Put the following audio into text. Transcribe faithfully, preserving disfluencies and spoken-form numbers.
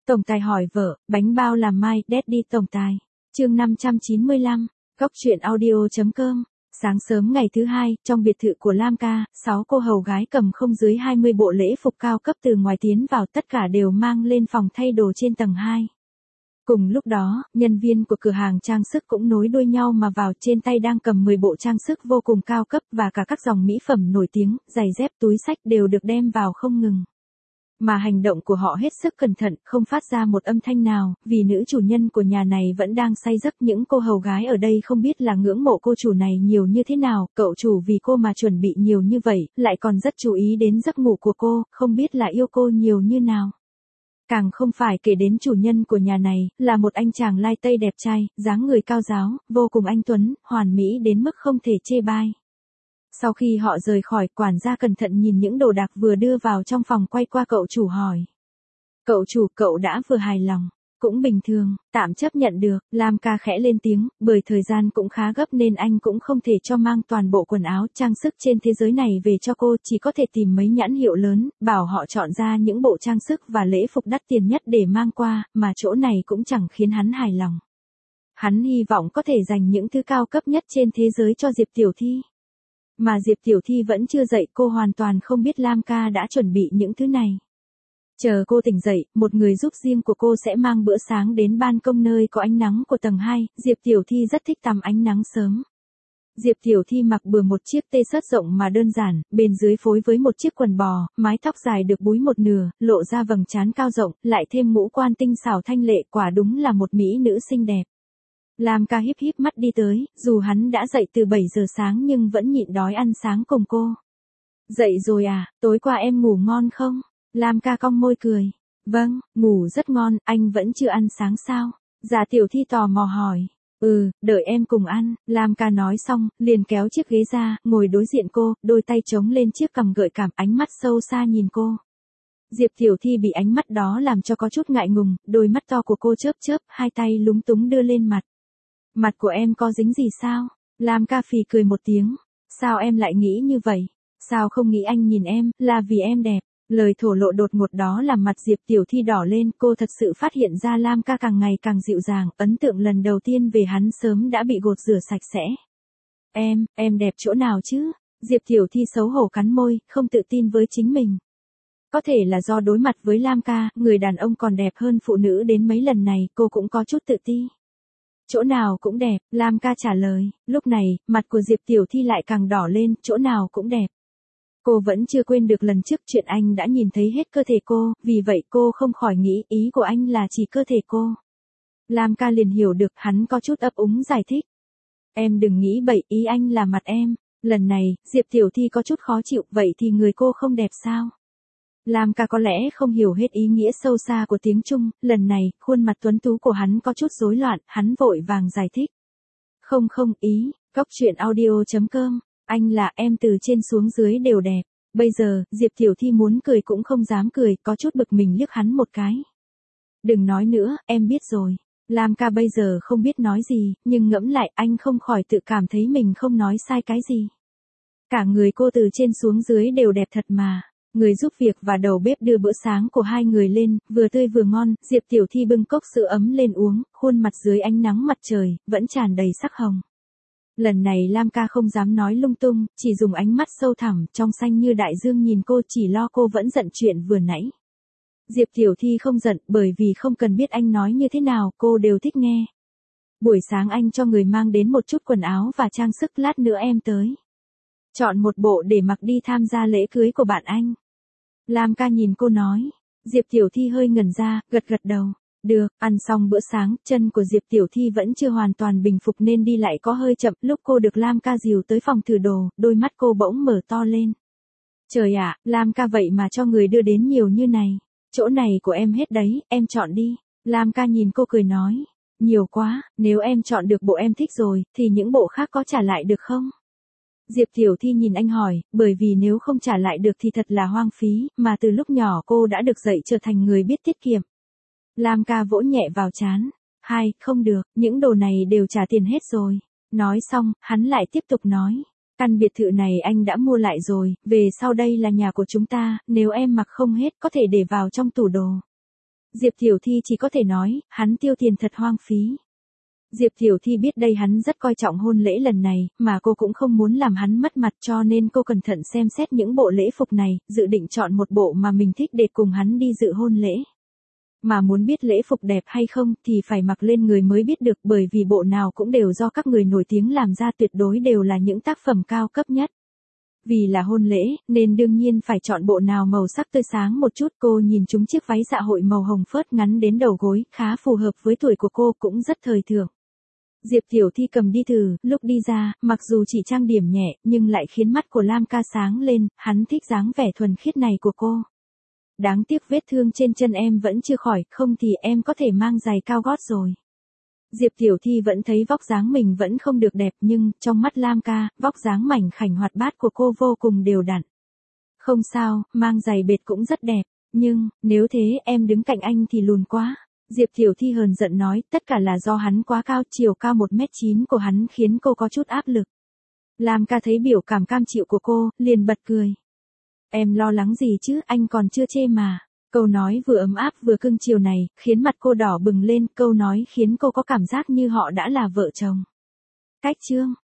Tổng tài hỏi vợ, bánh bao làm mai, Daddy tổng tài. Chương năm trăm chín mươi lăm, Góc truyện audio chấm com. Sáng sớm ngày thứ hai, trong biệt thự của Lam Ca, sáu cô hầu gái cầm không dưới hai mươi bộ lễ phục cao cấp từ ngoài tiến vào, tất cả đều mang lên phòng thay đồ trên tầng hai. Cùng lúc đó, nhân viên của cửa hàng trang sức cũng nối đuôi nhau mà vào, trên tay đang cầm mười bộ trang sức vô cùng cao cấp và cả các dòng mỹ phẩm nổi tiếng, giày dép túi xách đều được đem vào không ngừng. Mà hành động của họ hết sức cẩn thận, không phát ra một âm thanh nào, vì nữ chủ nhân của nhà này vẫn đang say giấc. Những cô hầu gái ở đây không biết là ngưỡng mộ cô chủ này nhiều như thế nào, cậu chủ vì cô mà chuẩn bị nhiều như vậy, lại còn rất chú ý đến giấc ngủ của cô, không biết là yêu cô nhiều như nào. Càng không phải kể đến chủ nhân của nhà này, là một anh chàng lai tây đẹp trai, dáng người cao ráo, vô cùng anh tuấn, hoàn mỹ đến mức không thể chê bai. Sau khi họ rời khỏi, quản gia cẩn thận nhìn những đồ đạc vừa đưa vào trong phòng, quay qua cậu chủ hỏi. Cậu chủ, cậu đã vừa hài lòng. Cũng bình thường, tạm chấp nhận được. Lam Ca khẽ lên tiếng, bởi thời gian cũng khá gấp nên anh cũng không thể cho mang toàn bộ quần áo trang sức trên thế giới này về cho cô, chỉ có thể tìm mấy nhãn hiệu lớn, bảo họ chọn ra những bộ trang sức và lễ phục đắt tiền nhất để mang qua, mà chỗ này cũng chẳng khiến hắn hài lòng. Hắn hy vọng có thể dành những thứ cao cấp nhất trên thế giới cho Diệp Tiểu Thi. Mà Diệp Tiểu Thi vẫn chưa dậy, cô hoàn toàn không biết Lam Ca đã chuẩn bị những thứ này. Chờ cô tỉnh dậy, một người giúp riêng của cô sẽ mang bữa sáng đến ban công nơi có ánh nắng của tầng hai, Diệp Tiểu Thi rất thích tắm ánh nắng sớm. Diệp Tiểu Thi mặc bừa một chiếc tê-shirts rộng mà đơn giản, bên dưới phối với một chiếc quần bò, mái tóc dài được búi một nửa, lộ ra vầng trán cao rộng, lại thêm ngũ quan tinh xảo thanh lệ, quả đúng là một mỹ nữ xinh đẹp. Lam Ca híp híp mắt đi tới, dù hắn đã dậy từ bảy giờ sáng nhưng vẫn nhịn đói ăn sáng cùng cô. Dậy rồi à, tối qua em ngủ ngon không? Lam Ca cong môi cười. Vâng, ngủ rất ngon, anh vẫn chưa ăn sáng sao? Dạ Tiểu Thi tò mò hỏi. Ừ, đợi em cùng ăn. Lam Ca nói xong, liền kéo chiếc ghế ra, ngồi đối diện cô, đôi tay chống lên chiếc cằm gợi cảm, ánh mắt sâu xa nhìn cô. Diệp Tiểu Thi bị ánh mắt đó làm cho có chút ngại ngùng, đôi mắt to của cô chớp chớp, hai tay lúng túng đưa lên mặt. Mặt của em có dính gì sao? Lam Ca phì cười một tiếng. Sao em lại nghĩ như vậy? Sao không nghĩ anh nhìn em, là vì em đẹp? Lời thổ lộ đột ngột đó làm mặt Diệp Tiểu Thi đỏ lên, cô thật sự phát hiện ra Lam Ca càng ngày càng dịu dàng, ấn tượng lần đầu tiên về hắn sớm đã bị gột rửa sạch sẽ. Em, em đẹp chỗ nào chứ? Diệp Tiểu Thi xấu hổ cắn môi, không tự tin với chính mình. Có thể là do đối mặt với Lam Ca, người đàn ông còn đẹp hơn phụ nữ đến mấy lần này, cô cũng có chút tự ti. Chỗ nào cũng đẹp, Lam Ca trả lời. Lúc này, mặt của Diệp Tiểu Thi lại càng đỏ lên, chỗ nào cũng đẹp. Cô vẫn chưa quên được lần trước chuyện anh đã nhìn thấy hết cơ thể cô, vì vậy cô không khỏi nghĩ ý của anh là chỉ cơ thể cô. Lam Ca liền hiểu được, hắn có chút ấp úng giải thích. Em đừng nghĩ bậy, ý anh là mặt em. Lần này, Diệp Tiểu Thi có chút khó chịu, vậy thì người cô không đẹp sao? Lam Ca có lẽ không hiểu hết ý nghĩa sâu xa của tiếng Trung, lần này, khuôn mặt tuấn tú của hắn có chút rối loạn, hắn vội vàng giải thích. Không không, ý, Góc truyện audio chấm com, anh là em từ trên xuống dưới đều đẹp. Bây giờ, Diệp Tiểu Thi muốn cười cũng không dám cười, có chút bực mình liếc hắn một cái. Đừng nói nữa, em biết rồi. Lam Ca bây giờ không biết nói gì, nhưng ngẫm lại anh không khỏi tự cảm thấy mình không nói sai cái gì. Cả người cô từ trên xuống dưới đều đẹp thật mà. Người giúp việc và đầu bếp đưa bữa sáng của hai người lên, vừa tươi vừa ngon, Diệp Tiểu Thi bưng cốc sữa ấm lên uống, khuôn mặt dưới ánh nắng mặt trời, vẫn tràn đầy sắc hồng. Lần này Lam Ca không dám nói lung tung, chỉ dùng ánh mắt sâu thẳm, trong xanh như đại dương nhìn cô, chỉ lo cô vẫn giận chuyện vừa nãy. Diệp Tiểu Thi không giận, bởi vì không cần biết anh nói như thế nào, cô đều thích nghe. Buổi sáng anh cho người mang đến một chút quần áo và trang sức, lát nữa em tới. Chọn một bộ để mặc đi tham gia lễ cưới của bạn anh. Lam Ca nhìn cô nói. Diệp Tiểu Thi hơi ngẩn ra, gật gật đầu. Được, ăn xong bữa sáng, chân của Diệp Tiểu Thi vẫn chưa hoàn toàn bình phục nên đi lại có hơi chậm. Lúc cô được Lam Ca dìu tới phòng thử đồ, đôi mắt cô bỗng mở to lên. Trời ạ, Lam Ca vậy mà cho người đưa đến nhiều như này. Chỗ này của em hết đấy, em chọn đi. Lam Ca nhìn cô cười nói. Nhiều quá, nếu em chọn được bộ em thích rồi, thì những bộ khác có trả lại được không? Diệp Tiểu Thi nhìn anh hỏi, bởi vì nếu không trả lại được thì thật là hoang phí, mà từ lúc nhỏ cô đã được dạy trở thành người biết tiết kiệm. Lam Ca vỗ nhẹ vào trán. Hai, không được, những đồ này đều trả tiền hết rồi. Nói xong, hắn lại tiếp tục nói. Căn biệt thự này anh đã mua lại rồi, về sau đây là nhà của chúng ta, nếu em mặc không hết có thể để vào trong tủ đồ. Diệp Tiểu Thi chỉ có thể nói, hắn tiêu tiền thật hoang phí. Diệp Tiểu Thi biết đây hắn rất coi trọng hôn lễ lần này, mà cô cũng không muốn làm hắn mất mặt cho nên cô cẩn thận xem xét những bộ lễ phục này, dự định chọn một bộ mà mình thích để cùng hắn đi dự hôn lễ. Mà muốn biết lễ phục đẹp hay không thì phải mặc lên người mới biết được, bởi vì bộ nào cũng đều do các người nổi tiếng làm ra, tuyệt đối đều là những tác phẩm cao cấp nhất. Vì là hôn lễ, nên đương nhiên phải chọn bộ nào màu sắc tươi sáng một chút. Cô nhìn chúng chiếc váy dạ hội màu hồng phớt ngắn đến đầu gối, khá phù hợp với tuổi của cô, cũng rất thời thượng. Diệp Tiểu Thi cầm đi thử, lúc đi ra, mặc dù chỉ trang điểm nhẹ, nhưng lại khiến mắt của Lam Ca sáng lên, hắn thích dáng vẻ thuần khiết này của cô. Đáng tiếc vết thương trên chân em vẫn chưa khỏi, không thì em có thể mang giày cao gót rồi. Diệp Tiểu Thi vẫn thấy vóc dáng mình vẫn không được đẹp, nhưng, trong mắt Lam Ca, vóc dáng mảnh khảnh hoạt bát của cô vô cùng đều đặn. Không sao, mang giày bệt cũng rất đẹp, nhưng, nếu thế em đứng cạnh anh thì lùn quá. Diệp Tiểu Thi hờn giận nói, tất cả là do hắn quá cao, chiều cao một mét chín của hắn khiến cô có chút áp lực. Lam Ca thấy biểu cảm cam chịu của cô, liền bật cười. Em lo lắng gì chứ, anh còn chưa chê mà. Câu nói vừa ấm áp vừa cưng chiều này, khiến mặt cô đỏ bừng lên, câu nói khiến cô có cảm giác như họ đã là vợ chồng. Cách chương